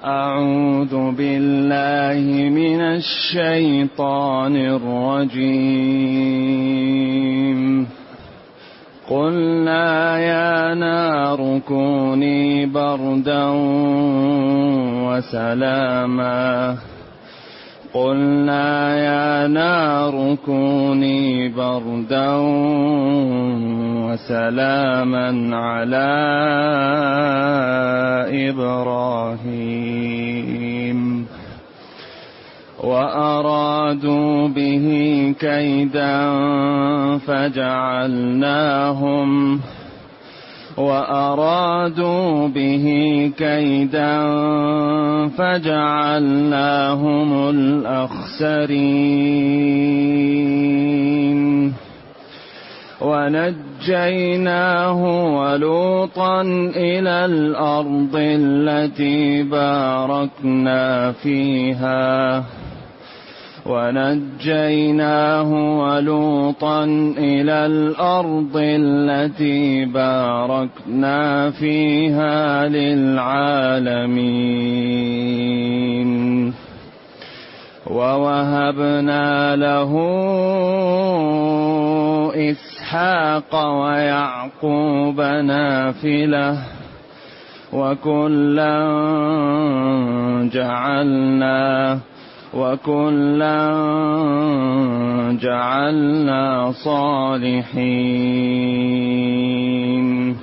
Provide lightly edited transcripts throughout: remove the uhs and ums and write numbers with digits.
أعوذ بالله من الشيطان الرجيم. قلنا يا نار كوني بردا وسلاما قلنا يا نار كوني بردا وسلاما على إبراهيم وأرادوا به كيدا فجعلناهم الأخسرين ونجيناه ولوطا إلى الأرض التي باركنا فيها للعالمين ووهبنا له إسحاق ويعقوب نافلة وكلا جعلنا صالحين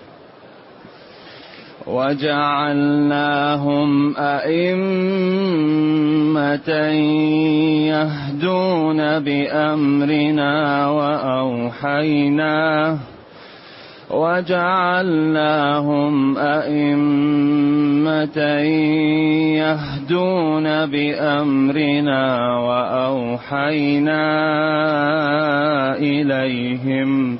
وجعلناهم أئمة يهدون بأمرنا وأوحينا إليهم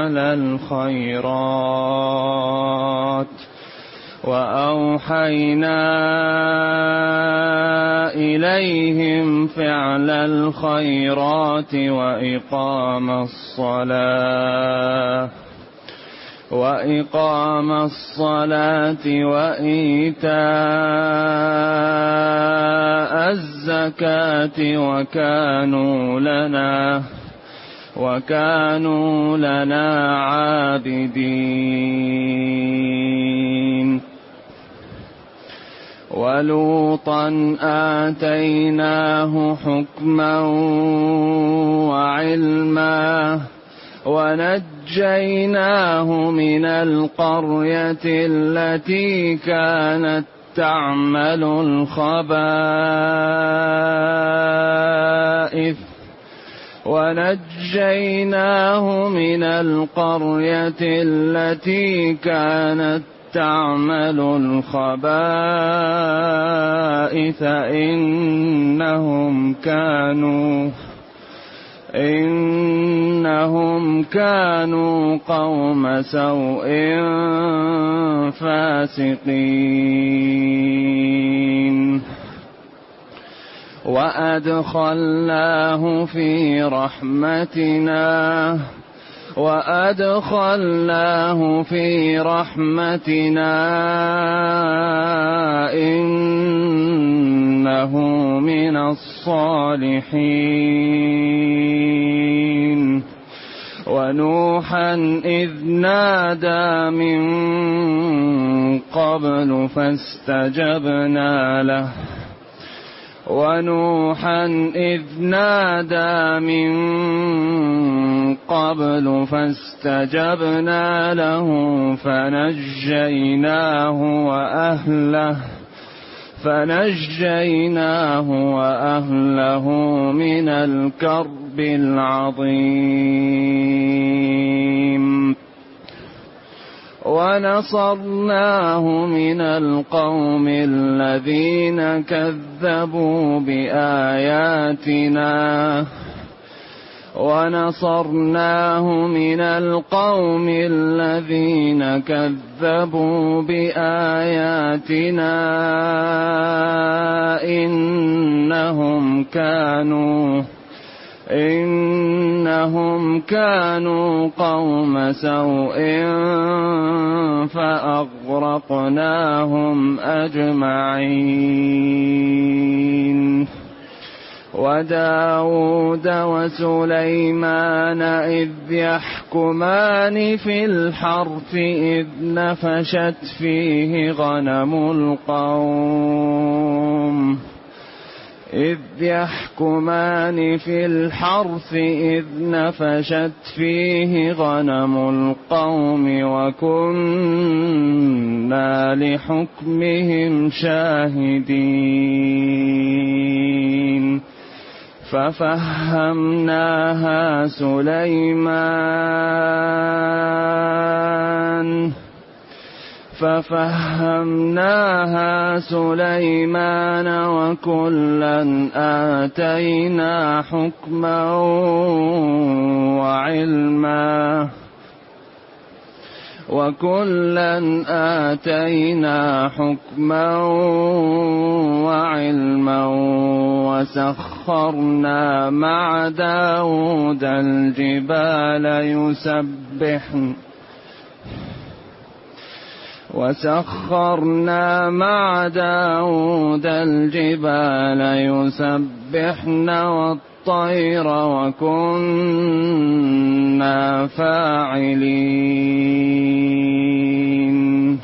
فعل الخيرات وإقام الصلاة وإيتاء الزكاة وكانوا لنا عابدين ولوطا آتيناه حكما وعلما ونجيناه من القرية التي كانت تعمل الخبائث إنهم كانوا قوم سوء فاسقين وأدخلناه في رحمتنا إنه من الصالحين ونوحا إذ نادى من قبل فاستجبنا له فنجيناه وأهله من الكرب العظيم ونصرناه من القوم الذين كذبوا بآياتنا إنهم كانوا قوم سوء فأغرقناهم أجمعين. وداود وسليمان إذ يحكمان في الحرث إذ نفشت فيه غنم القوم وكنا لحكمهم شاهدين. ففهمناها سليمان وكلا آتينا حكما وعلما وسخرنا مع داود الجبال يسبحن والطير وكنا فاعلين.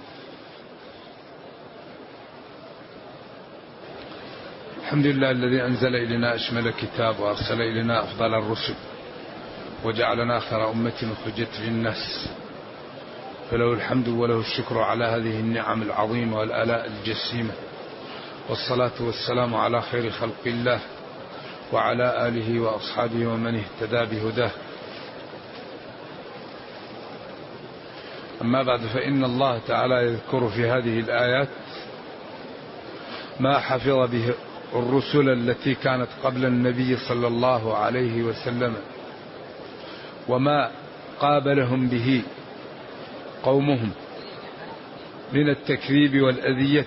الحمد لله الذي أنزل إلينا أشمل الكتاب وأرسل إلينا أفضل الرسل وجعلنا خير أمة أخرجت للناس، فله الحمد وله الشكر على هذه النعم العظيمة والآلاء الجسيمة، والصلاة والسلام على خير خلق الله وعلى آله وأصحابه ومن اهتدى بهداه. أما بعد، فإن الله تعالى يذكر في هذه الآيات ما حفظ به الرسل التي كانت قبل النبي صلى الله عليه وسلم، وما قابلهم به قومهم من التكذيب والأذية،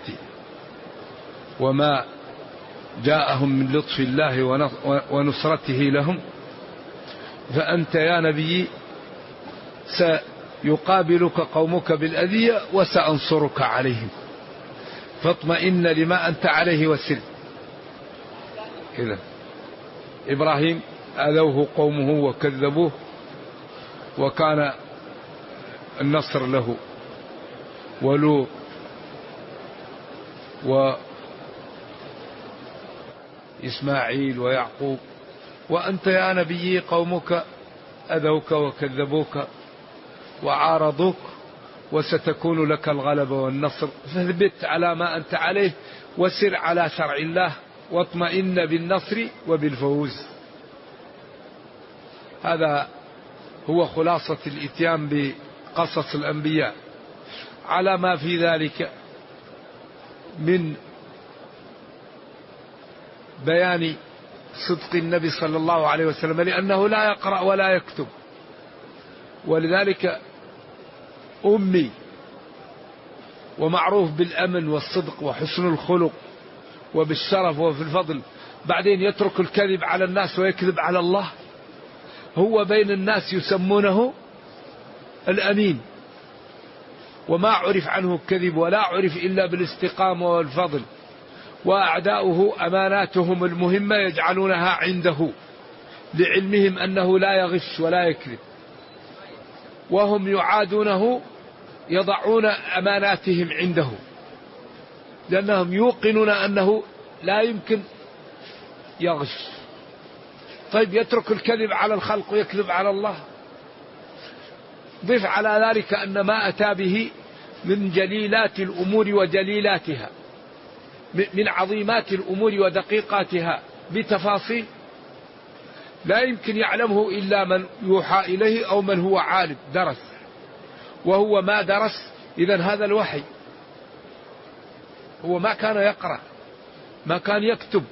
وما جاءهم من لطف الله ونصرته لهم. فأنت يا نبي سيقابلك قومك بالأذية وسأنصرك عليهم، فاطمئن لما أنت عليه وسر. إذن إبراهيم أذوه قومه وكذبوه وكان النصر له، ولوط وإسماعيل ويعقوب. وأنت يا نبي قومك أذوك وكذبوك وعارضوك، وستكون لك الغلبة والنصر، فاثبت على ما أنت عليه وسر على شرع الله واطمئن بالنصر وبالفوز. هذا هو خلاصة الإتيان بقصص الأنبياء على ما في ذلك من بيان صدق النبي صلى الله عليه وسلم، لأنه لا يقرأ ولا يكتب، ولذلك أمي ومعروف بالأمن والصدق وحسن الخلق وبالشرف وفي الفضل، بعدين يترك الكذب على الناس ويكذب على الله. هو بين الناس يسمونه الأمين، وما عرف عنه الكذب ولا عرف إلا بالاستقامة والفضل. وأعداؤه أماناتهم المهمة يجعلونها عنده لعلمهم أنه لا يغش ولا يكذب، وهم يعادونه يضعون أماناتهم عنده لأنهم يوقنون أنه لا يمكن يغش. طيب يترك الكذب على الخلق ويكذب على الله. ضف على ذلك أن ما أتى به من جليلات الأمور وجليلاتها، من عظيمات الأمور ودقيقاتها بتفاصيل لا يمكن يعلمه إلا من يوحى إليه أو من هو عالم درس، وهو ما درس. إذن هذا الوحي، هو ما كان يقرأ، ما كان يكتب،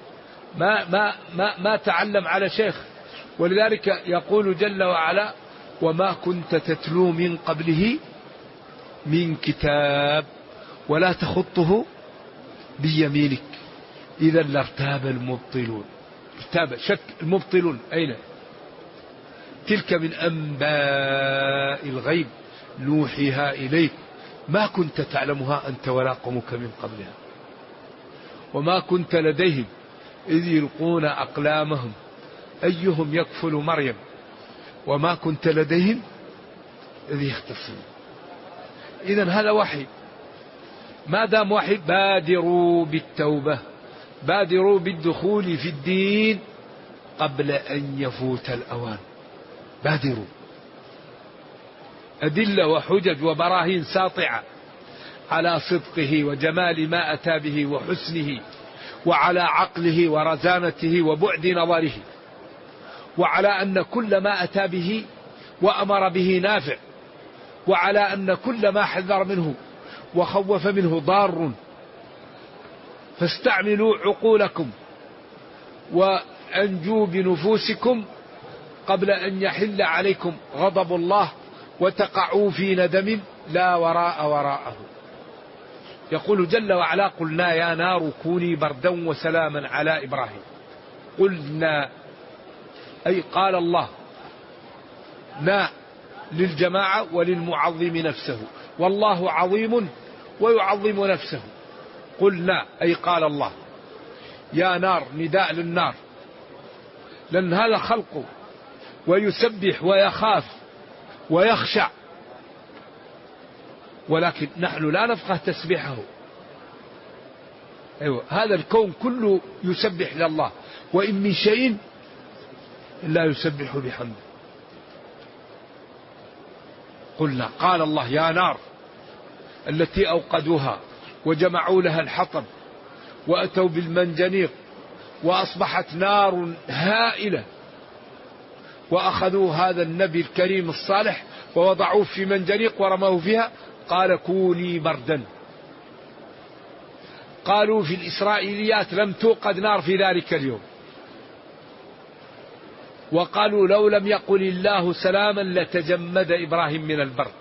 ما تعلم على شيخ. ولذلك يقول جل وعلا: وما كنت تتلو من قبله من كتاب ولا تخطه بيمينك إذا لارتاب المبطلون. ارتاب شك المبطلون أين؟ تلك من أنباء الغيب نوحيها إليك ما كنت تعلمها أنت ولا قومك من قبلها وما كنت لديهم إذ يلقون أقلامهم أيهم يكفل مريم وما كنت لديهم إذ يختصمون. إذن هذا وحي، ما دام وحي بادروا بالتوبة، بادروا بالدخول في الدين قبل أن يفوت الأوان. بادروا. أدلة وحجج وبراهين ساطعة على صدقه وجمال ما أتى به وحسنه، وعلى عقله ورزانته وبعد نظره، وعلى أن كل ما أتى به وأمر به نافع، وعلى أن كل ما حذر منه وخوف منه ضار. فاستعملوا عقولكم وأنجوا بنفوسكم قبل أن يحل عليكم غضب الله وتقعوا في ندم لا وراء وراءه. يقول جل وعلا: قلنا يا نار كوني بردا وسلاما على إبراهيم. قلنا أي قال الله، نا للجماعة وللمعظم نفسه، والله عظيم ويعظم نفسه. قلنا أي قال الله يا نار، نداء للنار، لأن هذا خلقه ويسبح ويخاف ويخشع، ولكن نحن لا نفقه تسبيحه. أيوة، هذا الكون كله يسبح لله، وإن من شيء إلا يسبح بحمده. قلنا قال الله يا نار التي أوقدوها وجمعوا لها الحطب وأتوا بالمنجنيق وأصبحت نار هائلة، وأخذوا هذا النبي الكريم الصالح ووضعوه في منجنيق ورموه فيها، قال كوني بردا. قالوا في الإسرائيليات لم توقد نار في ذلك اليوم، وقالوا لو لم يقل الله سلاما لتجمد إبراهيم من البرد.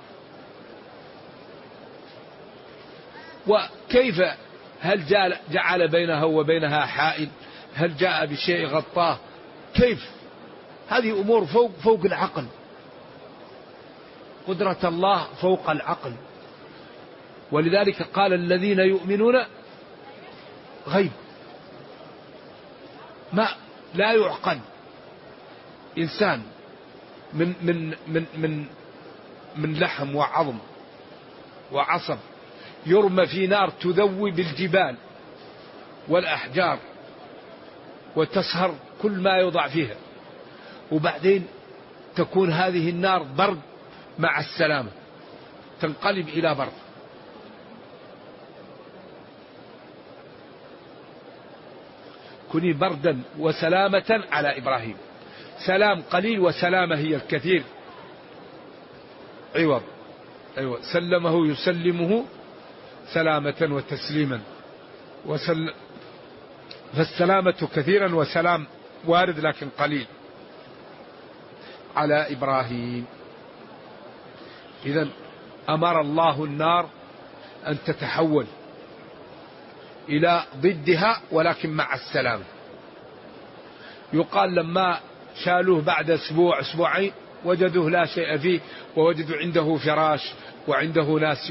وكيف؟ هل جعل بينها وبينها حائل؟ هل جاء بشيء غطاه؟ كيف؟ هذه أمور فوق العقل، قدرة الله فوق العقل. ولذلك قال الذين يؤمنون غيب، ما لا يعقل إنسان من لحم وعظم وعصب يرمى في نار تذوب الجبال والأحجار وتسهر كل ما يوضع فيها، وبعدين تكون هذه النار برد مع السلامة، تنقلب إلى برد. كوني بردا وسلامة على إبراهيم. سلام قليل وسلامة هي الكثير. عوض. أيوة، سلمه يسلمه سلامة وتسليما، فالسلامة كثيرا وسلام وارد لكن قليل على إبراهيم. إذن أمر الله النار أن تتحول إلى ضدها ولكن مع السلامة. يقال لما شالوه بعد أسبوع أسبوعين وجدوه لا شيء فيه، ووجدوا عنده فراش وعنده ناس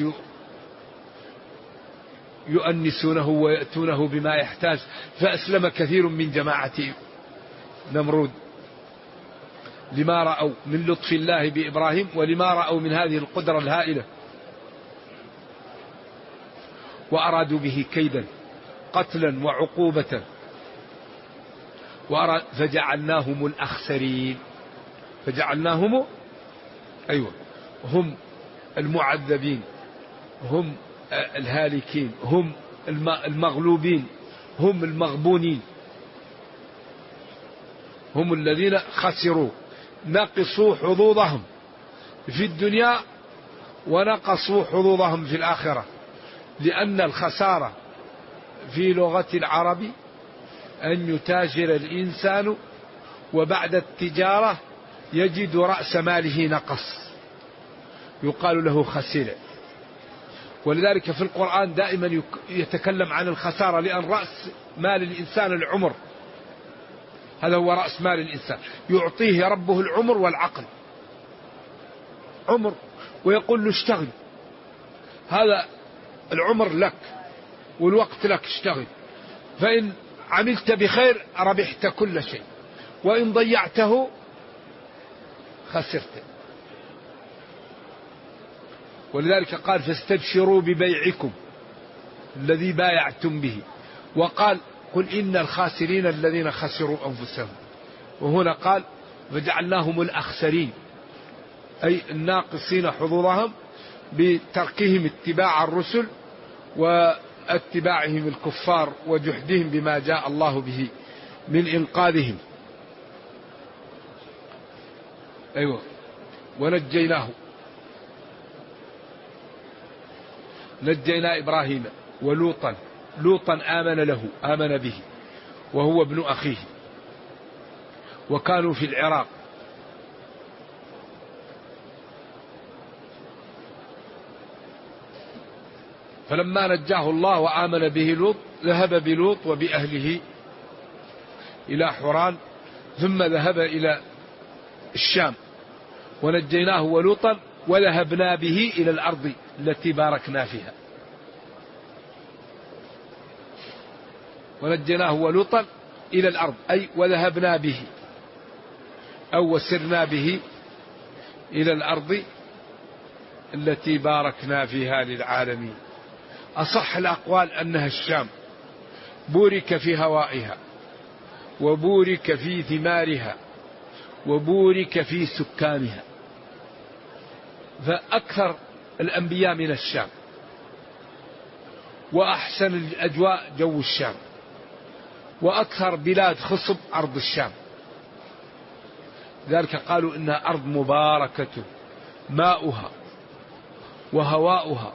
يؤنسونه ويأتونه بما يحتاج، فأسلم كثير من جماعة نمرود لما رأوا من لطف الله بإبراهيم ولما رأوا من هذه القدرة الهائلة، وأرادوا به كيدا قتلا وعقوبة، فجعلناهم الأخسرين. فجعلناهم أيوة هم المعذبين، هم الهالكين، هم المغلوبين، هم المغبونين، هم الذين خسروا، نقصوا حظوظهم في الدنيا ونقصوا حظوظهم في الآخرة. لأن الخسارة في لغة العرب أن يتاجر الإنسان وبعد التجارة يجد رأس ماله نقص، يقال له خسر. ولذلك في القرآن دائما يتكلم عن الخسارة، لأن رأس مال الإنسان العمر، هذا هو رأس مال الإنسان، يعطيه ربه العمر والعقل، عمر ويقول له اشتغل، هذا العمر لك والوقت لك، اشتغل، فإن عملت بخير ربحت كل شيء، وإن ضيعته خسرت. ولذلك قال فاستبشروا ببيعكم الذي بايعتم به، وقال قل إن الخاسرين الذين خسروا أنفسهم، وهنا قال فجعلناهم الأخسرين، أي الناقصين حظوظهم بتركهم اتباع الرسل واتباعهم الكفار وجحدهم بما جاء الله به من إنقاذهم. أيوة. ونجيناه، نجينا إبراهيم ولوطا، لوطا آمن به وهو ابن أخيه، وكانوا في العراق. فلما نجاه الله وآمن به لوط ذهب بلوط وبأهله إلى حوران، ثم ذهب إلى الشام، ونجيناه ولوطا وذهبنا به إلى الأرض التي باركنا فيها. ونجيناه ولوطا إلى الأرض أي وذهبنا به أو وسرنا به إلى الأرض التي باركنا فيها للعالمين. أصح الأقوال أنها الشام، بورك في هوائها وبورك في ثمارها وبورك في سكانها، فأكثر الأنبياء من الشام، وأحسن الأجواء جو الشام، وأكثر بلاد خصب أرض الشام. ذلك قالوا إنها أرض مباركة ماؤها وهواؤها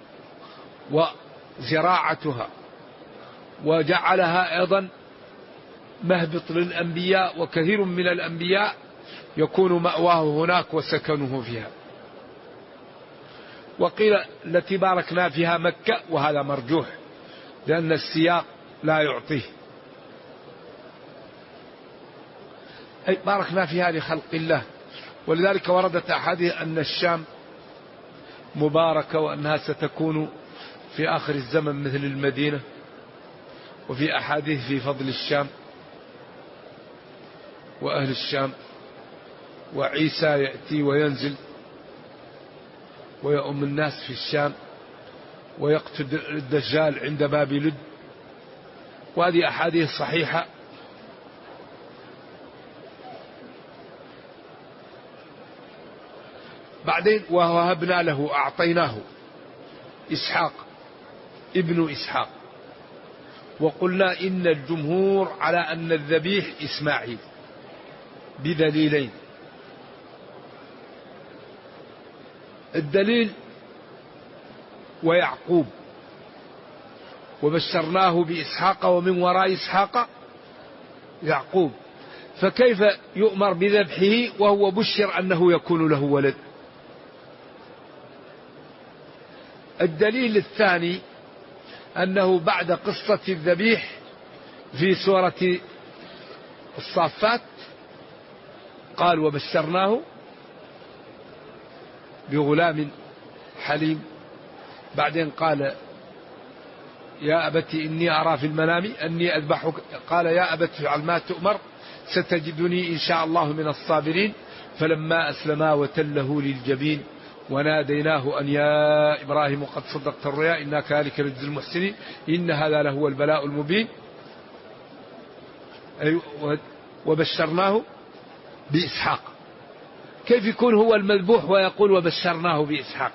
وزراعتها، وجعلها أيضا مهبط للأنبياء، وكثير من الأنبياء يكون مأواه هناك وسكنه فيها. وقيل التي باركنا فيها مكة، وهذا مرجوح لأن السياق لا يعطيه، أي باركنا فيها لخلق الله. ولذلك وردت أحاديث أن الشام مباركة وأنها ستكون في آخر الزمن مثل المدينة، وفي أحاديث في فضل الشام وأهل الشام، وعيسى يأتي وينزل ويؤم الناس في الشام ويقتل الدجال عند باب لد، وهذه أحاديث صحيحة. بعدين ووهبنا له، أعطيناه إسحاق ابن إسحاق، وقلنا إن الجمهور على أن الذبيح إسماعيل بدليلين. الدليل ويعقوب وبشرناه بإسحاق ومن وراء إسحاق يعقوب، فكيف يؤمر بذبحه وهو بشر أنه يكون له ولد؟ الدليل الثاني أنه بعد قصة الذبيح في سورة الصافات قال وبشرناه بغلام حليم، بعدين قال يا أبت إني أرى في المنام أني أذبحك، قال يا أبت افعل ما تؤمر ستجدني إن شاء الله من الصابرين، فلما أسلما وتله للجبين وناديناه أن يا إبراهيم قد صدقت الرؤيا إنا كذلك نجزي المحسنين إن هذا لهو البلاء المبين. وبشرناه بإسحاق، كيف يكون هو المذبوح ويقول وبشرناه بإسحاق؟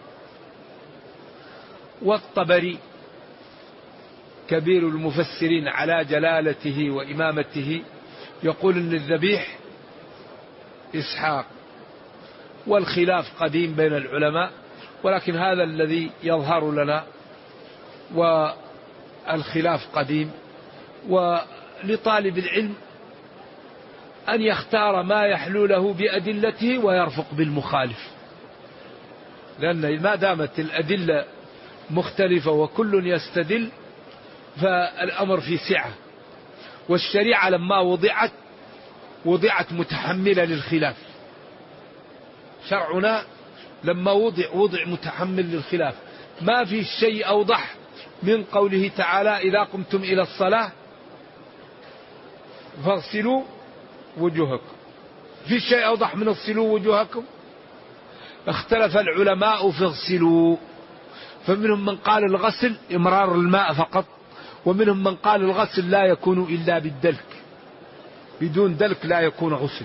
والطبري كبير المفسرين على جلالته وإمامته يقول إن الذبيح إسحاق، والخلاف قديم بين العلماء، ولكن هذا الذي يظهر لنا، والخلاف قديم، ولطالب العلم أن يختار ما يحلو له بأدلته ويرفق بالمخالف، لأن ما دامت الأدلة مختلفة وكل يستدل فالأمر في سعة، والشريعة لما وضعت متحملة للخلاف. شرعنا لما وضع متحمل للخلاف. ما في شيء أوضح من قوله تعالى إذا قمتم إلى الصلاة فاغسلوا وجوهكم. في شيء أوضح من اغسلوا وجوهكم؟ اختلف العلماء في اغسلوا، فمنهم من قال الغسل إمرار الماء فقط، ومنهم من قال الغسل لا يكون إلا بالدلك، بدون دلك لا يكون غسل.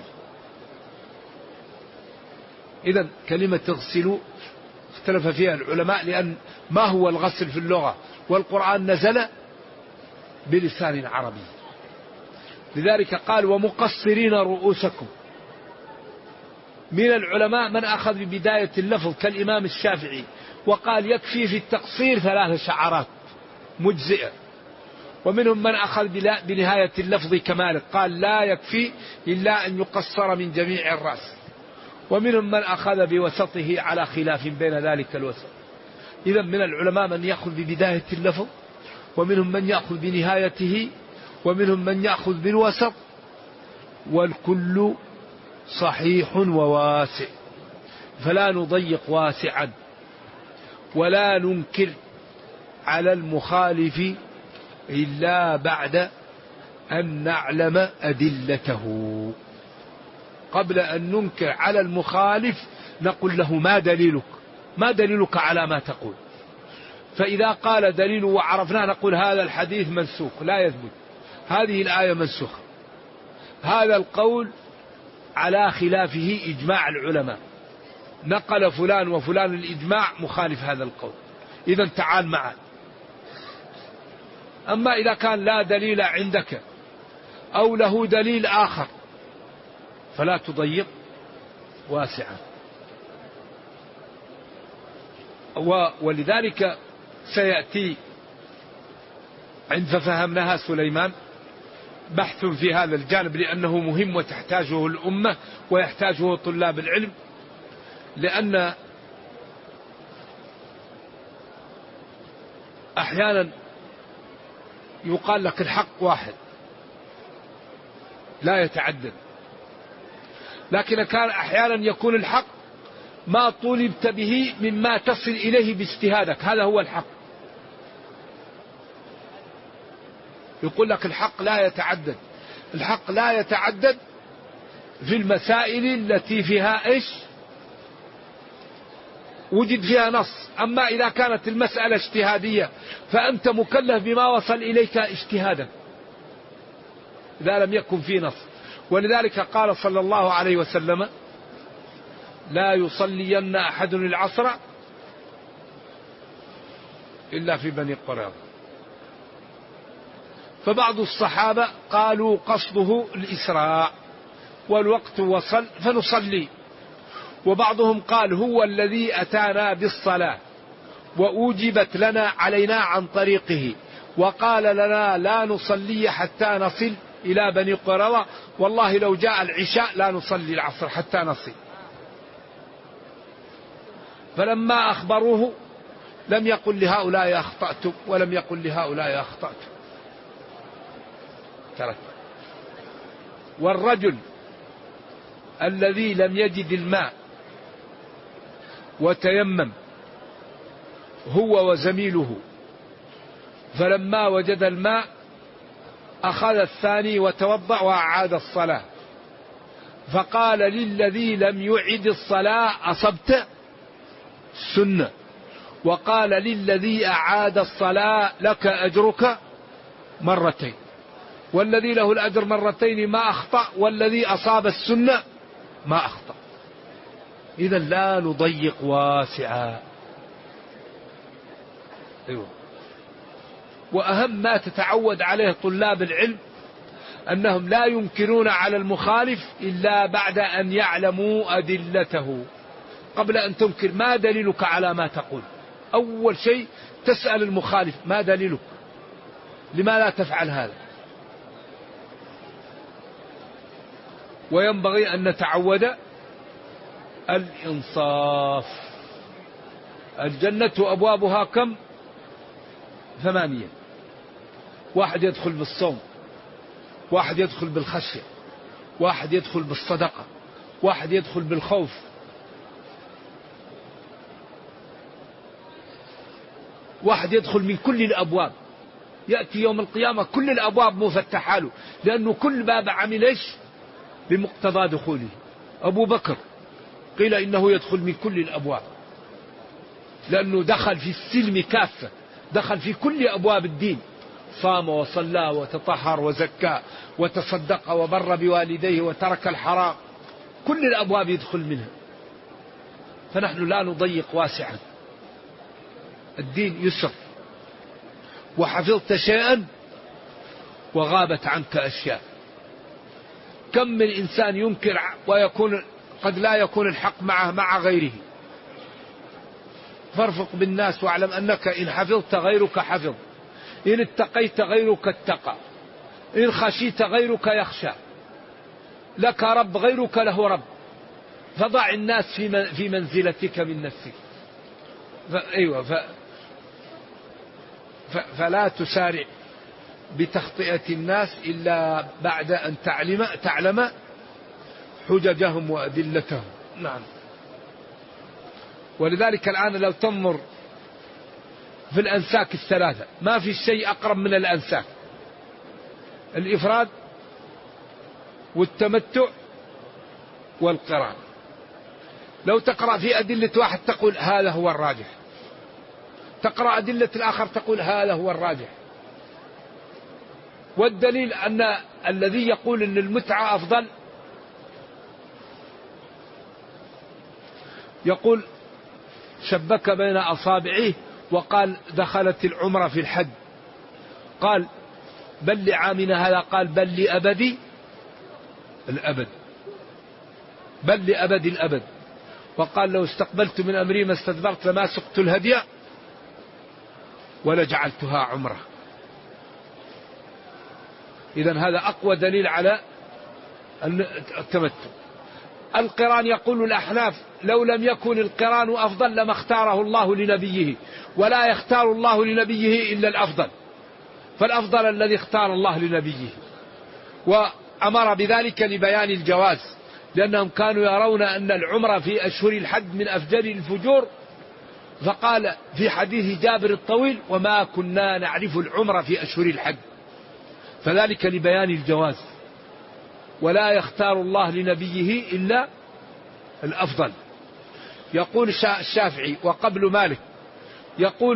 إذن كلمة اغسلوا اختلف فيها العلماء، لأن ما هو الغسل في اللغة؟ والقرآن نزل بلسان عربي، لذلك قال ومقصرين رؤوسكم. من العلماء من أخذ ببداية اللفظ كالإمام الشافعي وقال يكفي في التقصير 3 شعرات مجزئة، ومنهم من أخذ بنهاية اللفظ كمالك قال لا يكفي إلا أن يقصر من جميع الرأس، ومنهم من أخذ بوسطه على خلاف بين ذلك الوسط. إذن من العلماء من يأخذ ببداية اللفظ، ومنهم من يأخذ بنهايته، ومنهم من يأخذ بالوسط، والكل صحيح وواسع، فلا نضيق واسعا ولا ننكر على المخالف إلا بعد أن نعلم أدلته. قبل أن ننكر على المخالف نقول له ما دليلك؟ ما دليلك على ما تقول؟ فإذا قال دليل وعرفناه نقول هذا الحديث منسوخ لا يثبت، هذه الآية منسوخة، هذا القول على خلافه إجماع العلماء، نقل فلان وفلان الإجماع مخالف هذا القول، إذن تعال معا. أما إذا كان لا دليل عندك أو له دليل آخر فلا تضيق واسعا. ولذلك سيأتي عند ففهمناها سليمان بحث في هذا الجانب، لأنه مهم وتحتاجه الأمة ويحتاجه طلاب العلم، لأن أحيانا يقال لك الحق واحد لا يتعدد، لكن كان أحيانا يكون الحق ما طولبت به مما تصل إليه باجتهادك، هذا هو الحق. يقول لك الحق لا يتعدد، الحق لا يتعدد في المسائل التي فيها إيش؟ وجد فيها نص. أما إذا كانت المسألة اجتهادية فأنت مكلف بما وصل إليك اجتهادا إذا لم يكن في نص. ولذلك قال صلى الله عليه وسلم لا يصلين أحد العصر إلا في بني قريظة. فبعض الصحابة قالوا قصده الإسراع والوقت وصل فنصلي، وبعضهم قال هو الذي أتانا بالصلاة وأوجبت لنا علينا عن طريقه، وقال لنا لا نصلي حتى نصل إلى بني قريظة، والله لو جاء العشاء لا نصلي العصر حتى نصل. فلما أخبروه لم يقل لهؤلاء أخطأتم ولم يقل لهؤلاء أخطأتم، ترك. والرجل الذي لم يجد الماء وتيمم هو وزميله، فلما وجد الماء أخذ الثاني وتوضأ وأعاد الصلاة، فقال للذي لم يعد الصلاة أصبت السنة، وقال للذي أعاد الصلاة لك أجرك مرتين، والذي له الأجر مرتين ما أخطأ، والذي أصاب السنة ما أخطأ. إذن لا نضيق واسعا. أيوة. وأهم ما تتعود عليه طلاب العلم أنهم لا ينكرون على المخالف إلا بعد أن يعلموا أدلته. قبل أن تنكر ما دليلك على ما تقول؟ أول شيء تسأل المخالف ما دليلك، لما لا تفعل هذا؟ وينبغي أن نتعود الإنصاف. الجنة أبوابها كم؟ 8. واحد يدخل بالصوم واحد يدخل بالخشية، واحد يدخل بالصدقة، واحد يدخل بالخوف. واحد يدخل من كل الأبواب، يأتي يوم القيامة كل الأبواب مفتحة له، لأنه كل باب عمل إيش بمقتضى دخوله. أبو بكر قيل إنه يدخل من كل الأبواب، لأنه دخل في السلم كافة، دخل في كل أبواب الدين، صام وصلى وتطهر وزكى وتصدق وبر بوالديه وترك الحرام، كل الأبواب يدخل منها. فنحن لا نضيق واسعا، الدين يسر. وحفظت شيئا وغابت عنك أشياء. كم من إنسان ينكر ويكون قد لا يكون الحق معه مع غيره. فارفق بالناس واعلم أنك إن حفظت غيرك حفظ، إن اتقيت غيرك اتقى، إن خشيت غيرك يخشى، لك رب غيرك له رب، فضع الناس في منزلتك من نفسك. فلا تسارع بتخطئة الناس إلا بعد أن تعلم حججهم وأدلتهم. نعم. ولذلك الآن لو تنظر في الأنساك الثلاثة ما في شيء أقرب من الأنساك: الإفراد والتمتع والقران. لو تقرأ في أدلة واحد تقول هذا هو الراجح، تقرأ أدلة الآخر تقول هذا هو الراجح. والدليل أن الذي يقول أن المتعة أفضل يقول شبك بين أصابعه وقال دخلت العمرة في الحج، قال بل لعامنا هذا، قال بل لأبد الأبد، بل لأبد الأبد. وقال لو استقبلت من أمري ما استدبرت لما سقت الهدي ولجعلتها عمرة. إذن هذا أقوى دليل على التمتع. القران يقول الأحناف لو لم يكن القران أفضل لما اختاره الله لنبيه، ولا يختار الله لنبيه إلا الأفضل، فالأفضل الذي اختار الله لنبيه. وأمر بذلك لبيان الجواز، لأنهم كانوا يرون أن العمرة في أشهر الحج من أفجر الفجور، فقال في حديث جابر الطويل وما كنا نعرف العمرة في أشهر الحج، فذلك لبيان الجواز. ولا يختار الله لنبيه إلا الأفضل. يقول الشافعي وقبل مالك يقول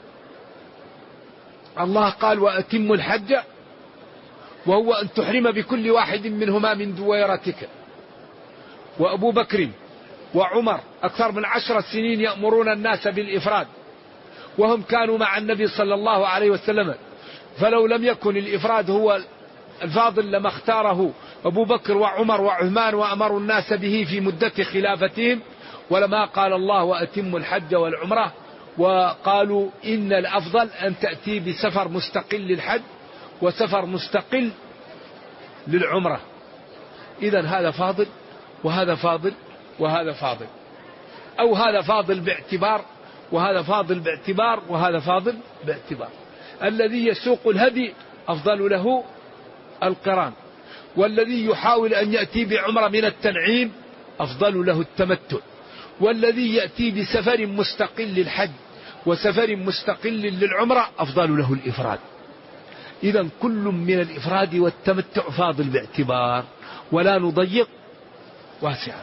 الله قال وأتم الحج، وهو أن تحرم بكل واحد منهما من دويرتك. وأبو بكر وعمر أكثر من 10 سنين يأمرون الناس بالإفراد، وهم كانوا مع النبي صلى الله عليه وسلم، فلو لم يكن الإفراد هو الفاضل لما اختاره أبو بكر وعمر وعثمان وأمروا الناس به في مدة خلافتهم، ولما قال الله وأتم الحج والعمرة، وقالوا إن الأفضل أن تأتي بسفر مستقل للحج وسفر مستقل للعمرة. إذن هذا فاضل وهذا فاضل وهذا فاضل، أو هذا فاضل باعتبار وهذا فاضل باعتبار وهذا فاضل باعتبار. الذي يسوق الهدي أفضل له القران، والذي يحاول أن يأتي بعمرة من التنعيم أفضل له التمتع، والذي يأتي بسفر مستقل للحج وسفر مستقل للعمرة أفضل له الإفراد. إذن كل من الإفراد والتمتع فاضل باعتبار، ولا نضيق واسعا.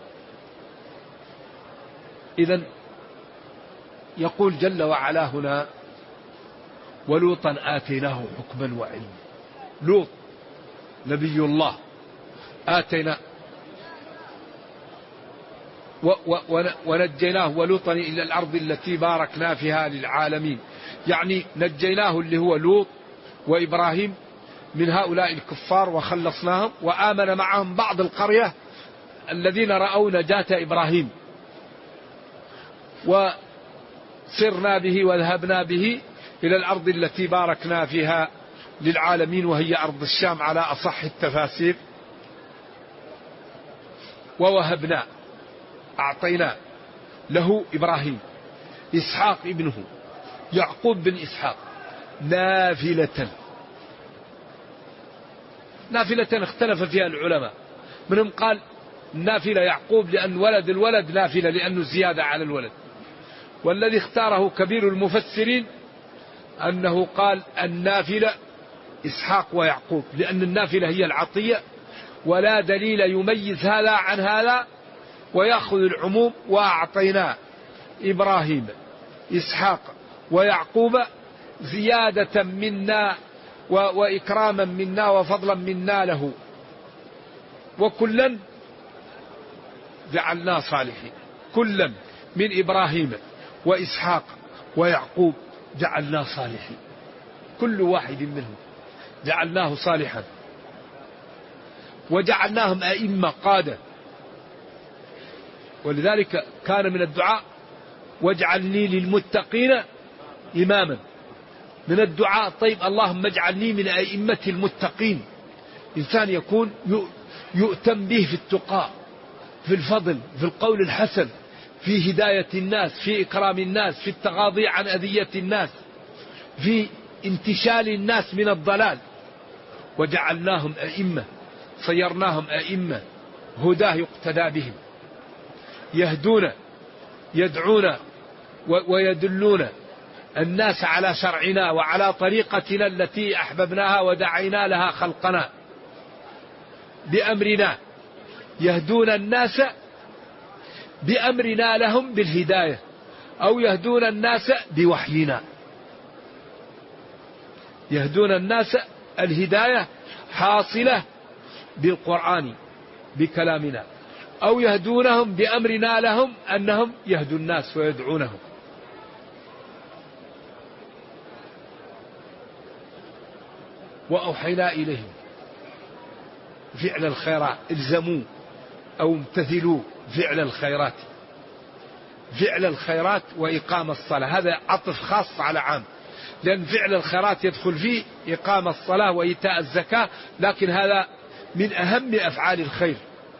إذن يقول جل وعلا هنا ولوطا آتيناه حكما وعلما. لوط نبي الله آتينا ونجيناه ولوطا إلى الأرض التي باركنا فيها للعالمين، يعني نجيناه اللي هو لوط وإبراهيم من هؤلاء الكفار وخلصناهم، وآمن معهم بعض القرية الذين رأوا نجاة إبراهيم، وسرنا به وذهبنا به إلى الأرض التي باركنا فيها للعالمين، وهي أرض الشام على أصح التفاسير. ووهبنا أعطينا له إبراهيم إسحاق ابنه يعقوب بن إسحاق نافلة نافلة اختلف فيها العلماء، منهم قال النافلة يعقوب لأن ولد الولد نافلة لأنه زيادة على الولد، والذي اختاره كبير المفسرين أنه قال النافلة إسحاق ويعقوب، لأن النافلة هي العطية ولا دليل يميز هذا عن هذا، ويأخذ العموم. وأعطينا إبراهيم إسحاق ويعقوب زيادة منا وإكراما منا وفضلا منا له، وكلا جعلنا صالحين. كلا من إبراهيم وإسحاق ويعقوب جعلنا صالحين، كل واحد منهم جعلناه صالحا، وجعلناهم أئمة قادة. ولذلك كان من الدعاء واجعلني للمتقين إماما. من الدعاء طيب اللهم اجعلني من أئمة المتقين. إنسان يكون يؤتم به في التقى، في الفضل، في القول الحسن، في هداية الناس، في إكرام الناس، في التغاضي عن أذية الناس، في انتشال الناس من الضلال. وجعلناهم أئمة، صيرناهم أئمة هداه يقتدى بهم، يهدون يدعون ويدلون الناس على شرعنا وعلى طريقتنا التي أحببناها ودعينا لها خلقنا بأمرنا، يهدون الناس بأمرنا لهم بالهداية، أو يهدون الناس بوحينا. يهدون الناس الهداية حاصلة بالقرآن بكلامنا، أو يهدونهم بأمرنا لهم أنهم يهدوا الناس ويدعونهم. وأوحينا إليهم فعل الخيرات، الزموا أو امتثلوا فعل الخيرات. فعل الخيرات وإقام الصلاة، هذا عطف خاص على عام، لأن فعل الخيرات يدخل فيه إقام الصلاة وإيتاء الزكاة، لكن هذا من أهم أفعال الخير.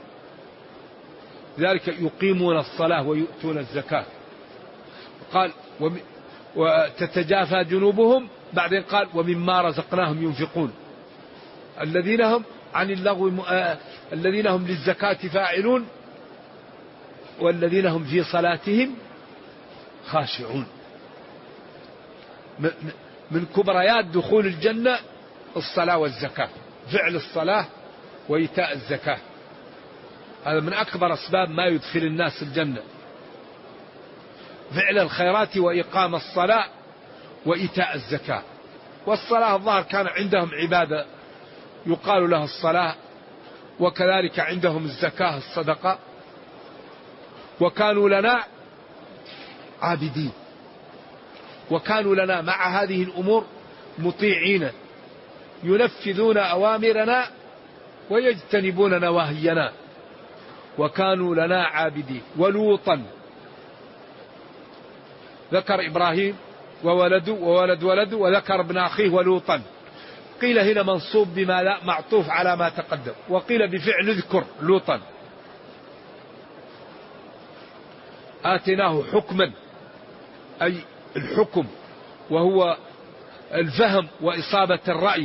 ذلك يقيمون الصلاة ويؤتون الزكاة. قال وتتجافى جنوبهم، بعدين قال ومما رزقناهم ينفقون. الذين هم عن اللغو الذين هم للزكاة فاعلون والذين هم في صلاتهم خاشعون. من كبريات دخول الجنة الصلاة والزكاة، فعل الصلاة وإيتاء الزكاة، هذا من أكبر أسباب ما يدخل الناس الجنة. فعل الخيرات وإقام الصلاة وإيتاء الزكاة. والصلاة الظاهر كان عندهم عبادة يقال لها الصلاة، وكذلك عندهم الزكاة الصدقة، وكانوا لنا عابدين، وكانوا لنا مع هذه الأمور مطيعين، ينفذون أوامرنا ويجتنبون نواهينا، وكانوا لنا عابدين. ولوطا ذكر إبراهيم وولده وولد ولده، وذكر ابن أخيه ولوطا. قيل هنا منصوب بما لا معطوف على ما تقدم، وقيل بفعل اذكر لوطا. آتناه حكما، أي الحكم وهو الفهم وإصابة الرأي،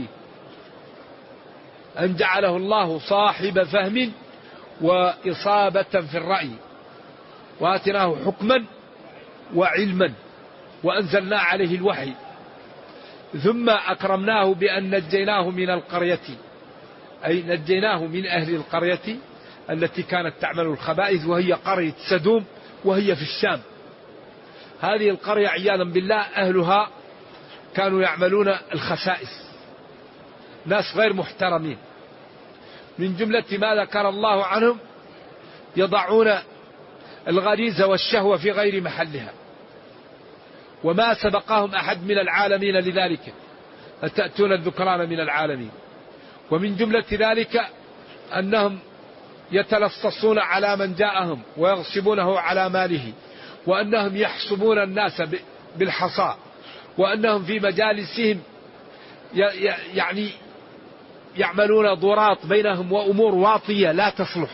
أن جعله الله صاحب فهم وإصابة في الرأي. وآتناه حكما وعلما وأنزلنا عليه الوحي، ثم أكرمناه بأن نجيناه من القرية، أي نجيناه من أهل القرية التي كانت تعمل الخبائث، وهي قرية سدوم، وهي في الشام. هذه القرية عياذا بالله أهلها كانوا يعملون الخسائس، ناس غير محترمين. من جملة ما ذكر الله عنهم يضعون الغريزة والشهوة في غير محلها، وما سبقهم أحد من العالمين لذلك، أتأتون الذكران من العالمين. ومن جملة ذلك أنهم يتلصصون على من جاءهم ويغصبونه على ماله، وأنهم يحسبون الناس بالحصى، وأنهم في مجالسهم يعني يعملون ضراط بينهم وأمور واطية لا تصلح.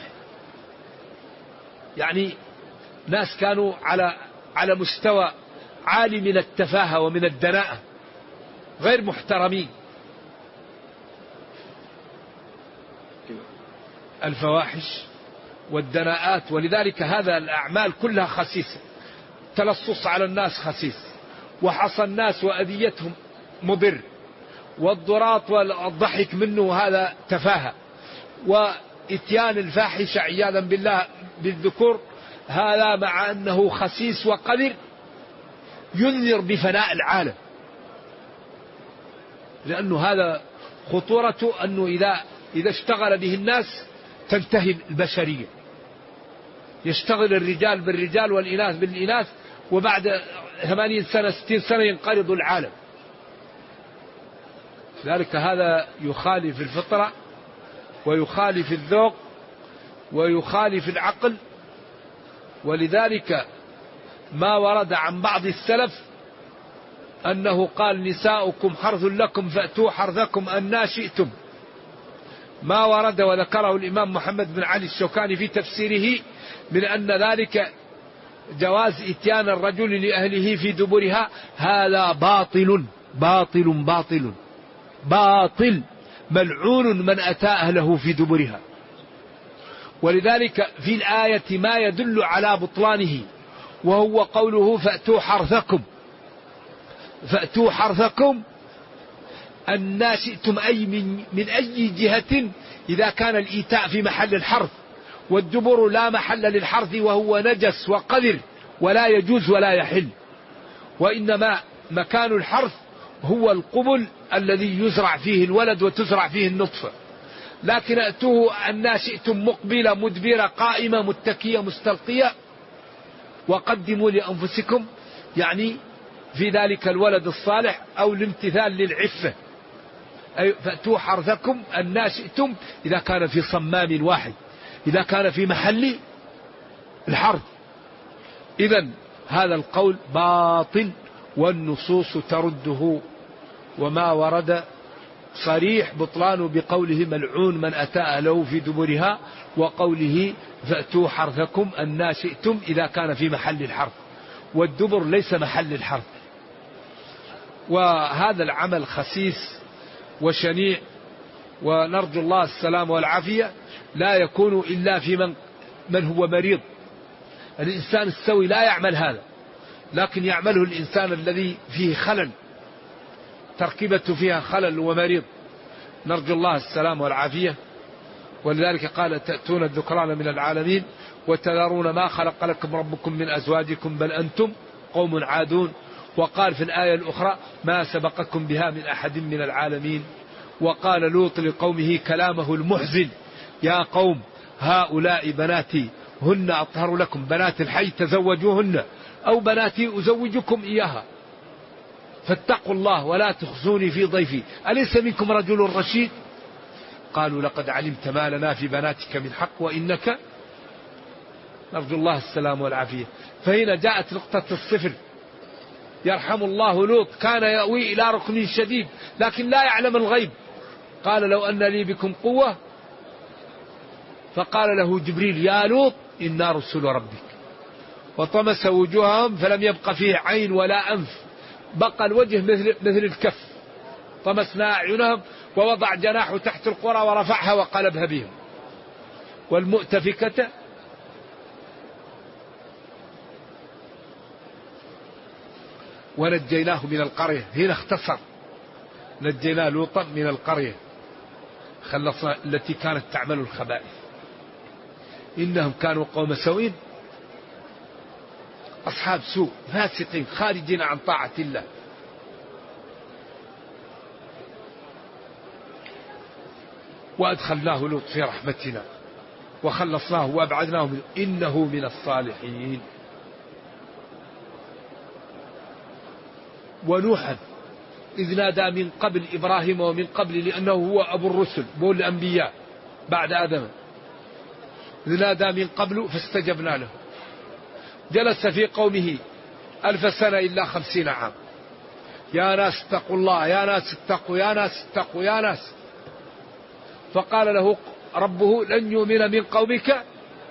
يعني ناس كانوا على مستوى عالي من التفاهة ومن الدناءة، غير محترمين. الفواحش والدناءات. ولذلك هذا الأعمال كلها خسيسة. تلصص على الناس خسيس، وحصى الناس وأذيتهم مضر، والضراط والضحك منه هذا تفاهة، وإتيان الفاحشة عياذا بالله بالذكور هذا مع أنه خسيس وقذر ينذر بفناء العالم. لأنه هذا خطورته أنه إذا اشتغل به الناس تنتهي البشرية، يشتغل الرجال بالرجال والإناث بالإناث، وبعد 80 سنة 60 سنة ينقرض العالم. ذلك هذا يخالف الفطرة ويخالف الذوق ويخالف العقل. ولذلك ما ورد عن بعض السلف أنه قال نساؤكم حرث لكم فأتوا حرثكم أنى شئتم، ما ورد وذكره الإمام محمد بن علي الشوكاني في تفسيره من أن ذلك جواز إتيان الرجل لأهله في دبرها هذا باطل باطل باطل باطل، ملعون من أتى أهله في دبرها. ولذلك في الآية ما يدل على بطلانه، وهو قوله فأتوا حرثكم، فأتوا حرثكم أن شئتم، أي من أي جهة إذا كان الإيتاء في محل الحرث، والدبر لا محل للحرث وهو نجس وقذر ولا يجوز ولا يحل، وإنما مكان الحرث هو القبل الذي يزرع فيه الولد وتزرع فيه النطفة. لكن أتوه أن شئتم مقبلة مدبرة قائمة متكية مستلقية، وقدموا لأنفسكم، يعني في ذلك الولد الصالح أو الامتثال للعفة. أي فأتوا حرثكم أن شئتم إذا كان في صمام واحد، إذا كان في محل الحرث. إذن هذا القول باطل والنصوص ترده، وما ورد صريح بطلانه بقوله ملعون من أتى أهله في دبرها، وقوله فأتوا حرثكم أن شئتم إذا كان في محل الحرث، والدبر ليس محل الحرث. وهذا العمل خسيس وشنيع، ونرجو الله السلام والعافية. لا يكون إلا في من هو مريض. الإنسان السوي لا يعمل هذا، لكن يعمله الإنسان الذي فيه خلل، تركيبته فيها خلل ومريض. نرجو الله السلام والعافية. ولذلك قال تأتون الذكران من العالمين وتذرون ما خلق لكم ربكم من أزواجكم بل أنتم قوم عادون. وقال في الآية الأخرى ما سبقكم بها من أحد من العالمين. وقال لوط لقومه كلامه المحزن يا قوم هؤلاء بناتي هن أطهر لكم، بنات الحي تزوجوهن، أو بناتي أزوجكم إياها، فاتقوا الله ولا تخزوني في ضيفي أليس منكم رجل رشيد. قالوا لقد علمت ما لنا في بناتك من حق وإنك. نرجو الله السلام والعافية. فهنا جاءت نقطة الصفر. يرحم الله لوط كان يأوي إلى ركن شديد لكن لا يعلم الغيب. قال لو أن لي بكم قوة، فقال له جبريل يا لوط إنا رسل ربك، وطمس وجوههم فلم يبق فيه عين ولا أنف، بقى الوجه مثل الكف. طمسنا أعينهم ووضع جناحه تحت القرى ورفعها وقلبها بهم. والمؤتفكة ونجيناه من القرية. هنا اختصر نجينا لوطا من القرية، خلصنا التي كانت تعمل الخبائث، إنهم كانوا قوم سوء، أصحاب سوء فاسقين خارجين عن طاعة الله. وأدخلناه لوط في رحمتنا وخلصناه وأبعدناه إنه من الصالحين. ونوحا إذ نادى من قبل إبراهيم ومن قبل، لأنه هو أبو الرسل بول الأنبياء بعد آدم، إذ نادى من قبل فاستجبنا له. جلس في قومه 1000 سنة إلا 50 عام. يا ناس اتقوا الله، يا ناس اتقوا، يا ناس اتقوا، يا ناس. فقال له ربه لن يؤمن من قومك،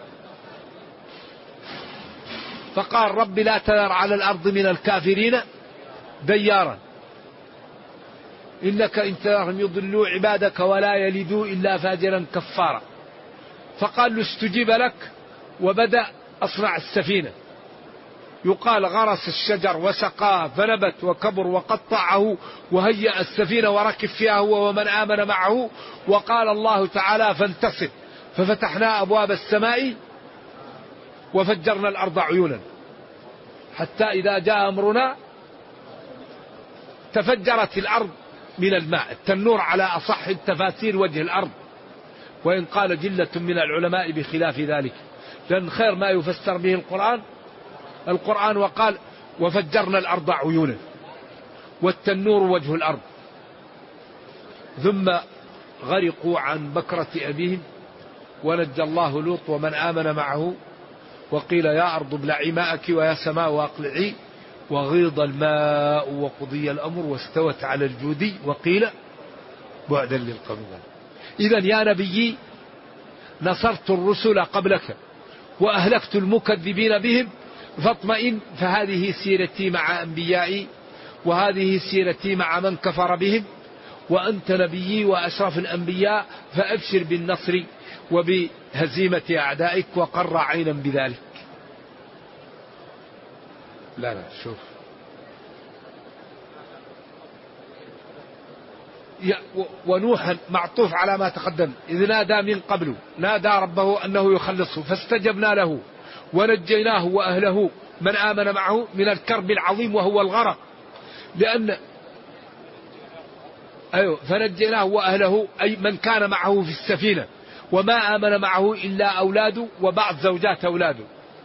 فقال رب لا تذر على الأرض من الكافرين ديارا إنك إن تذرهم يضلوا عبادك ولا يلدوا إلا فاجرا كفارا. فقال له استجيب لك، وبدأ أصنع السفينة. يقال غرس الشجر وسقاه فنبت وكبر وقطعه وهيأ السفينة وركب فيها هو ومن آمن معه. وقال الله تعالى فانتصر ففتحنا أبواب السماء وفجرنا الأرض عيونا حتى إذا جاء أمرنا تفجرت الأرض من الماء. التنور على أصح التفاسير وجه الأرض، وإن قال جلة من العلماء بخلاف ذلك، لأن خير ما يفسر به القرآن وقال وفجرنا الأرض عيونا، والتنور وجه الأرض. ثم غرقوا عن بكرة أبيهم ونجى الله لوط ومن آمن معه. وقيل يا أرض ابلعي ماءك ويا سماء واقلعي، وغيض الماء وقضي الأمر واستوت على الجودي، وقيل بعدا للقوم الظالمين. إذن يا نبي نصرت الرسل قبلك وأهلكت المكذبين بهم فاطمئن، فهذه سيرتي مع أنبيائي وهذه سيرتي مع من كفر بهم، وأنت نبيي وأشرف الأنبياء، فأبشر بالنصر وبهزيمة أعدائك، وقر عينا بذلك. لا شوف ونوحا معطوف على ما تقدم، إذ نادى من قبل نادى ربه أنه يخلصه فاستجبنا له ونجيناه وأهله من آمن معه من الكرب العظيم وهو الغرق. لأن فنجيناه وأهله أي من كان معه في السفينة، وما آمن معه إلا أولاده وبعض زوجات أولاده.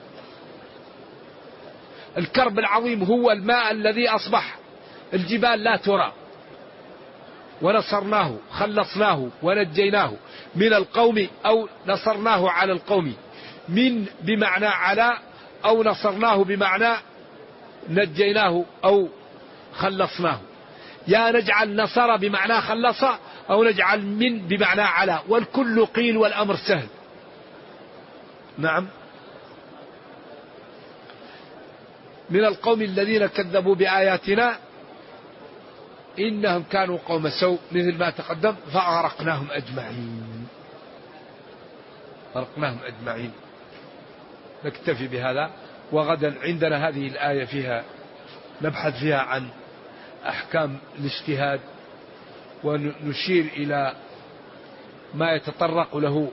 الكرب العظيم هو الماء الذي أصبح الجبال لا ترى، ونصرناه خلصناه ونجيناه من القوم، أو نصرناه على القوم، من بمعنى على، أو نصرناه بمعنى نجيناه أو خلصناه. يا نجعل نصر بمعنى خلص، أو نجعل من بمعنى على، والكل قيل والأمر سهل. نعم. من القوم الذين كذبوا بآياتنا إنهم كانوا قوم سوء، مثل ما تقدم، فأغرقناهم أجمعين. أغرقناهم أجمعين. نكتفي بهذا، وغدا عندنا هذه الآية فيها نبحث فيها عن أحكام الاجتهاد، ونشير إلى ما يتطرق له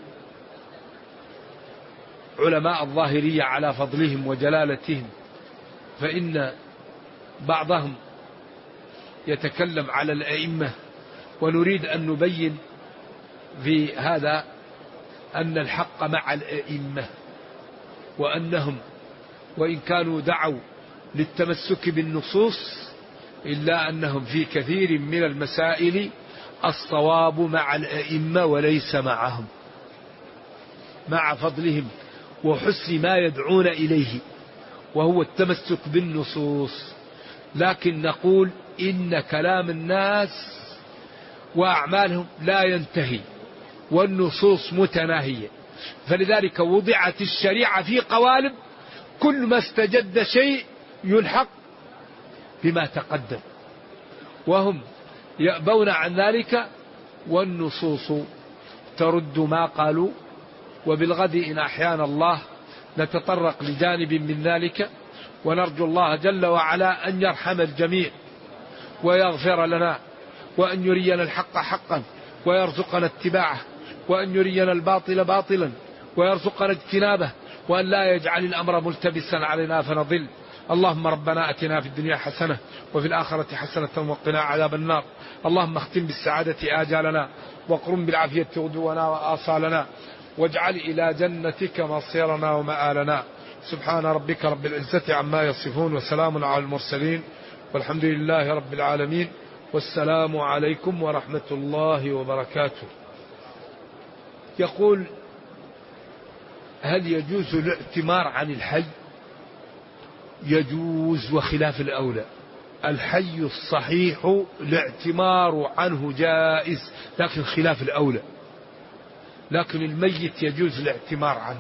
علماء الظاهرية على فضلهم وجلالتهم، فإن بعضهم يتكلم على الأئمة، ونريد أن نبين في هذا أن الحق مع الأئمة، وأنهم وإن كانوا دعوا للتمسك بالنصوص إلا أنهم في كثير من المسائل الصواب مع الأئمة وليس معهم، مع فضلهم وحسن ما يدعون إليه وهو التمسك بالنصوص. لكن نقول إن كلام الناس وأعمالهم لا ينتهي، والنصوص متناهية، فلذلك وضعت الشريعة في قوالب، كل ما استجد شيء يلحق بما تقدم، وهم يأبون عن ذلك، والنصوص ترد ما قالوا. وبالغد إن أحيانا الله نتطرق لجانب من ذلك، ونرجو الله جل وعلا أن يرحم الجميع ويغفر لنا، وأن يرينا الحق حقا ويرزقنا اتباعه، وأن يرينا الباطل باطلا ويرزقنا اجتنابه، وأن لا يجعل الأمر ملتبسا علينا فنضل. اللهم ربنا أتنا في الدنيا حسنة وفي الآخرة حسنة وقنا عذاب النار. اللهم اختم بالسعادة آجالنا، وقرم بالعافية غدونا وآصالنا، واجعل إلى جنتك مصيرنا ومآلنا. سبحان ربك رب العزة عما يصفون، وسلام على المرسلين، والحمد لله رب العالمين، والسلام عليكم ورحمة الله وبركاته. يقول: هل يجوز الاعتمار عن الحي؟ يجوز، وخلاف الأولى. الحي الصحيح الاعتمار عنه جائز، لكن خلاف الأولى. لكن الميت يجوز الاعتمار عنه،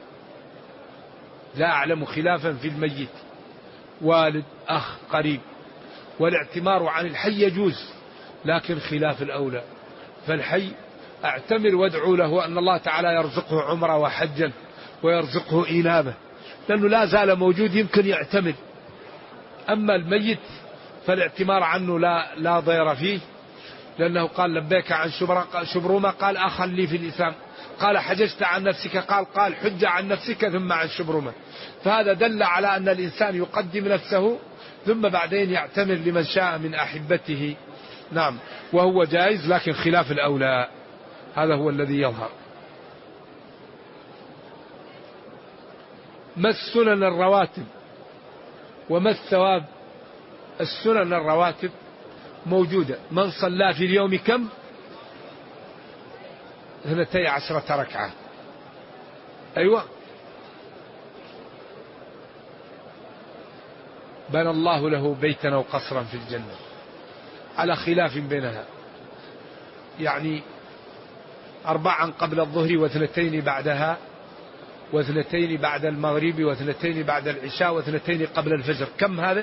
لا أعلم خلافا في الميت، والد أخ قريب. والاعتمار عن الحي يجوز، لكن خلاف الأولى. فالحي اعتمر وادعو له أن الله تعالى يرزقه عمره وحجا ويرزقه إنابة، لأنه لا زال موجود يمكن يعتمر. أما الميت فالاعتمار عنه لا ضير فيه، لأنه قال لبيك عن شبرمة، قال أخل لي في الإسلام، قال حججت عن نفسك، قال حج عن نفسك ثم عن شبرمة. فهذا دل على أن الإنسان يقدم نفسه ثم بعدين يعتمر لمن شاء من أحبته. نعم، وهو جائز لكن خلاف الأولى، هذا هو الذي يظهر. ما السنن الرواتب وما الثواب؟ السنن الرواتب موجودة. من صلى في اليوم كم؟ 12 ركعة. أيوة، بنى الله له بيتا أو قصرا في الجنة، على خلاف بينها، يعني 4 قبل الظهر و2 بعدها، و2 بعد المغرب، و2 بعد العشاء، و2 قبل الفجر. كم هذا؟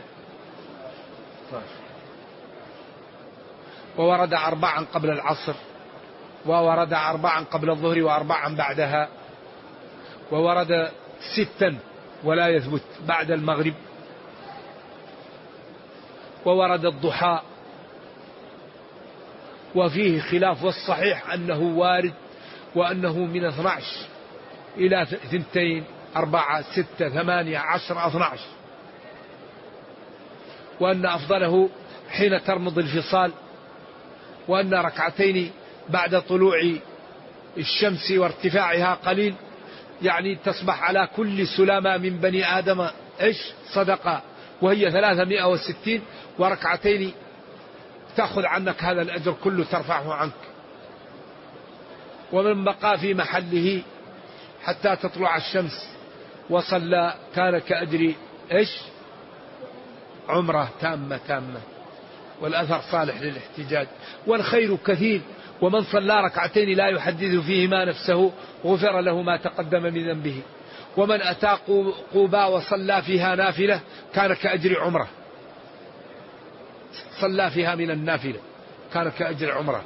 وورد 4 قبل العصر، وورد 4 قبل الظهر و4 بعدها، وورد 6 ولا يثبت بعد المغرب، وورد الضحى، وفيه خلاف، والصحيح أنه وارد، وأنه من 12 إلى 2 4 6 8 10 12، وأن أفضله حين ترمض الفصال، وأن 2 ركعتين بعد طلوع الشمس وارتفاعها قليل، يعني تصبح على كل سلامة من بني آدم صدقة، وهي 360، و2 تأخذ عنك هذا الأجر كله، ترفعه عنك. ومن بقى في محله حتى تطلع الشمس وصلى كان كأجر عمره تامة. والأثر صالح للاحتجاج، والخير كثير. ومن صلى 2 لا يحدث فيهما نفسه غفر له ما تقدم من ذنبه. ومن أتى قوبى وصلى فيها نافلة كان كأجر عمره، صلى فيها من النافلة كان كأجر عمره.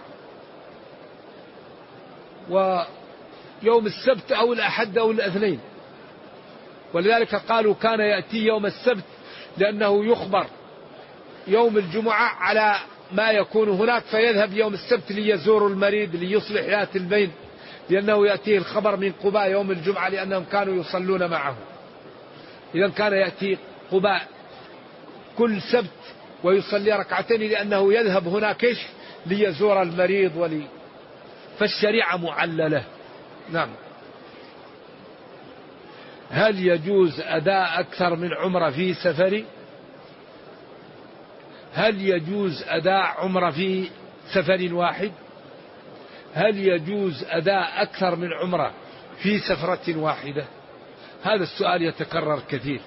ويوم السبت أو الأحد أو الاثنين، ولذلك قالوا كان يأتي يوم السبت لأنه يخبر يوم الجمعة على ما يكون هناك، فيذهب يوم السبت ليزور المريض ليصلح ذات البين، لأنه يأتيه الخبر من قباء يوم الجمعة لأنهم كانوا يصلون معه. إذا كان يأتي قباء كل سبت ويصلي 2 لأنه يذهب هناك ليزور المريض فالشريعة معللة. نعم. هل يجوز أداء أكثر من عمرة في سفر؟ هل يجوز أداء عمرة في سفر واحد؟ هل يجوز أداء أكثر من عمرة في سفرة واحدة؟ هذا السؤال يتكرر كثير.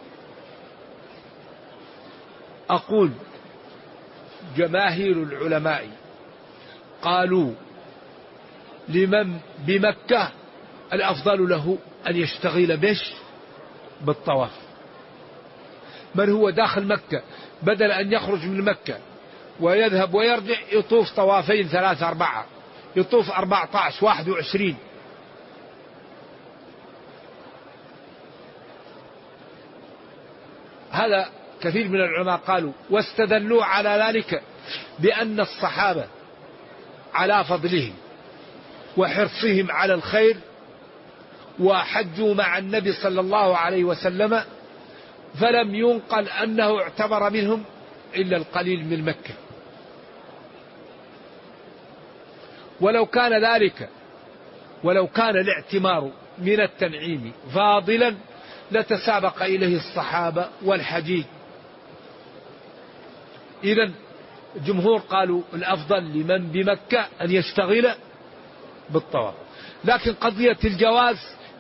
أقول جماهير العلماء قالوا لمن بمكة الأفضل له أن يشتغل بالطواف. من هو داخل مكة بدل أن يخرج من مكة ويذهب ويرجع يطوف طوافين 3 4، يطوف 14 21. هذا كثير من العلماء قالوا، واستدلوا على ذلك بأن الصحابة على فضلهم وحرصهم على الخير وحجوا مع النبي صلى الله عليه وسلم، فلم ينقل أنه اعتبر منهم إلا القليل من مكة. ولو كان ذلك، ولو كان الاعتمار من التنعيم فاضلا لتسابق إليه الصحابة والحجيج. إذن الجمهور قالوا الأفضل لمن بمكة أن يشتغل بالطواف، لكن قضية الجواز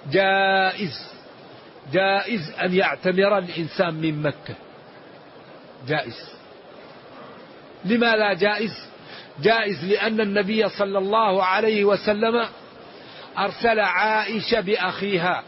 جائز أن يعتمر الإنسان من مكة، جائز. لماذا جائز لأن النبي صلى الله عليه وسلم أرسل عائشة بأخيها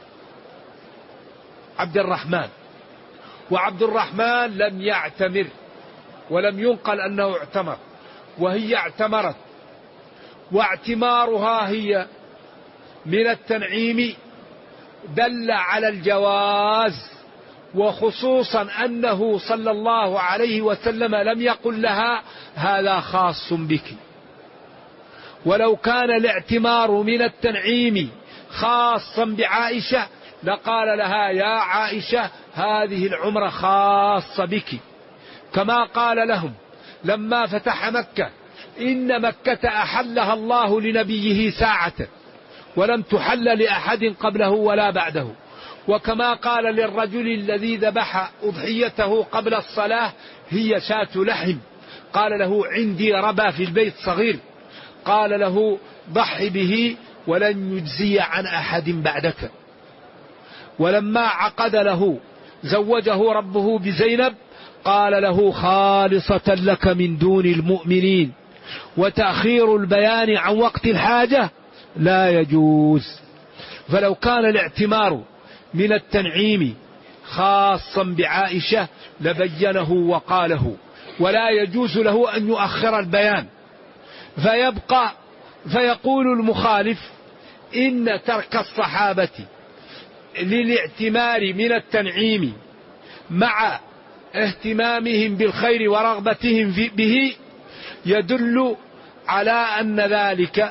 عبد الرحمن، وعبد الرحمن لم يعتمر ولم ينقل أنه اعتمر، وهي اعتمرت، واعتمارها هي من التنعيم دل على الجواز، وخصوصا أنه صلى الله عليه وسلم لم يقل لها هذا خاص بك. ولو كان الاعتمار من التنعيم خاصا بعائشة لقال لها يا عائشة هذه العمرة خاصة بك، كما قال لهم لما فتح مكة إن مكة أحلها الله لنبيه ساعة ولم تحل لأحد قبله ولا بعده. وكما قال للرجل الذي ذبح أضحيته قبل الصلاة هي شاة لحم، قال له عندي ربى في البيت صغير، قال له ضح به ولن يجزي عن أحد بعدك. ولما عقد له زوجه ربه بزينب قال له خالصة لك من دون المؤمنين، وتأخير البيان عن وقت الحاجة لا يجوز. فلو كان الاعتمار من التنعيم خاصا بعائشة لبينه وقاله، ولا يجوز له أن يؤخر البيان فيبقى فيقول المخالف إن ترك الصحابة للاعتمار من التنعيم مع اهتمامهم بالخير ورغبتهم به يدل على أن ذلك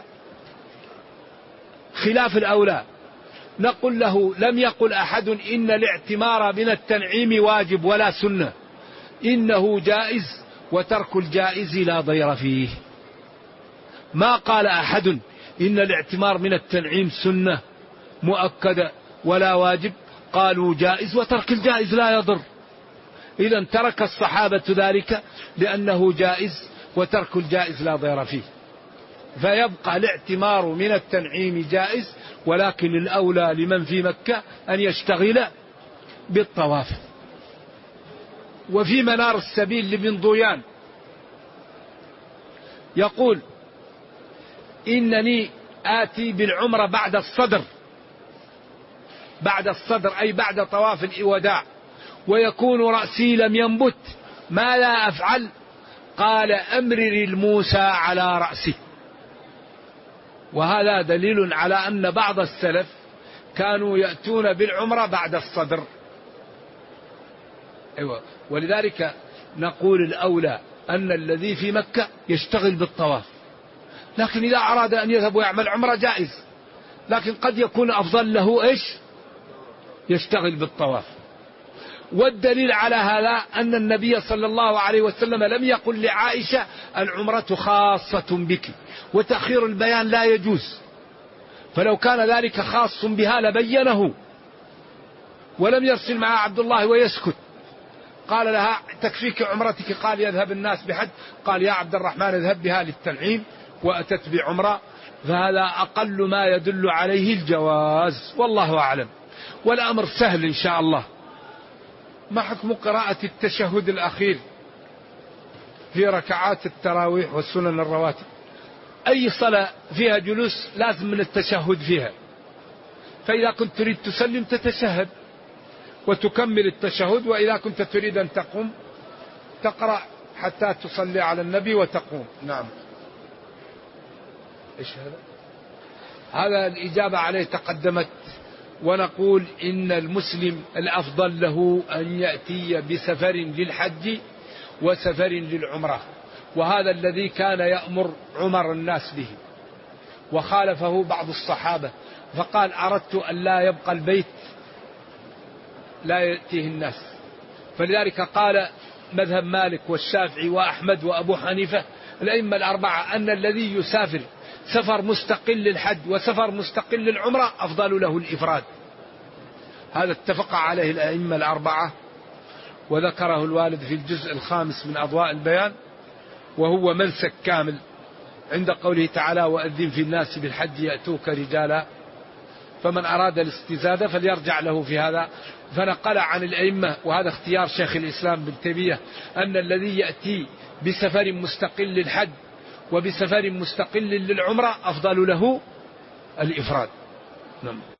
خلاف الأولى. نقول له لم يقل أحد إن الاعتمار من التنعيم واجب ولا سنة، إنه جائز، وترك الجائز لا ضير فيه. ما قال أحد إن الاعتمار من التنعيم سنة مؤكدة ولا واجب، قالوا جائز، وترك الجائز لا يضر. إذن ترك الصحابة ذلك لأنه جائز، وترك الجائز لا ضير فيه. فيبقى الاعتمار من التنعيم جائز، ولكن الأولى لمن في مكة أن يشتغل بالطواف. وفي منار السبيل لابن ضويان يقول إنني آتي بالعمرة بعد الصدر، بعد الصدر أي بعد طواف الوداع، ويكون رأسي لم ينبت، ما لا أفعل؟ قال أمرر الموسى على رأسه. وهذا دليل على أن بعض السلف كانوا يأتون بالعمرة بعد الصدر. أيوة. ولذلك نقول الأولى أن الذي في مكة يشتغل بالطواف، لكن إذا أراد أن يذهب ويعمل عمرة جائز، لكن قد يكون أفضل له إيش؟ يشتغل بالطواف. والدليل على هذا أن النبي صلى الله عليه وسلم لم يقل لعائشة العمرة خاصة بك، وتأخير البيان لا يجوز. فلو كان ذلك خاص بها لبينه، ولم يرسل معها عبد الله ويسكت. قال لها تكفيك عمرتك، قال يذهب الناس بحج، قال يا عبد الرحمن اذهب بها للتنعيم، وأتت بعمرة. فهذا أقل ما يدل عليه الجواز، والله أعلم. والأمر سهل إن شاء الله. ما حكم قراءة التشهد الأخير في ركعات التراويح والسنن الرواتب؟ أي صلاة فيها جلوس لازم من التشهد فيها، فإذا كنت تريد تسلم تتشهد وتكمل التشهد، وإذا كنت تريد أن تقوم تقرأ حتى تصلي على النبي وتقوم. نعم. إيش هذا؟ هذا الإجابة عليه تقدمت. ونقول إن المسلم الأفضل له أن يأتي بسفر للحج وسفر للعمرة، وهذا الذي كان يأمر عمر الناس به، وخالفه بعض الصحابة فقال أردت أن لا يبقى البيت لا يأتيه الناس. فلذلك قال مذهب مالك والشافعي وأحمد وأبو حنيفة الأئمة الأربعة أن الذي يسافر سفر مستقل للحج وسفر مستقل للعمرة أفضل له الإفراد. هذا اتفق عليه الأئمة الأربعة، وذكره الوالد في الجزء 5 من أضواء البيان، وهو منسك كامل عند قوله تعالى وأذن في الناس بالحج يأتوك رجالا. فمن أراد الاستزادة فليرجع له في هذا. فنقل عن الأئمة، وهذا اختيار شيخ الإسلام ابن تيمية، أن الذي يأتي بسفر مستقل للحج وبسفر مستقل للعمرة أفضل له الإفراد. نعم.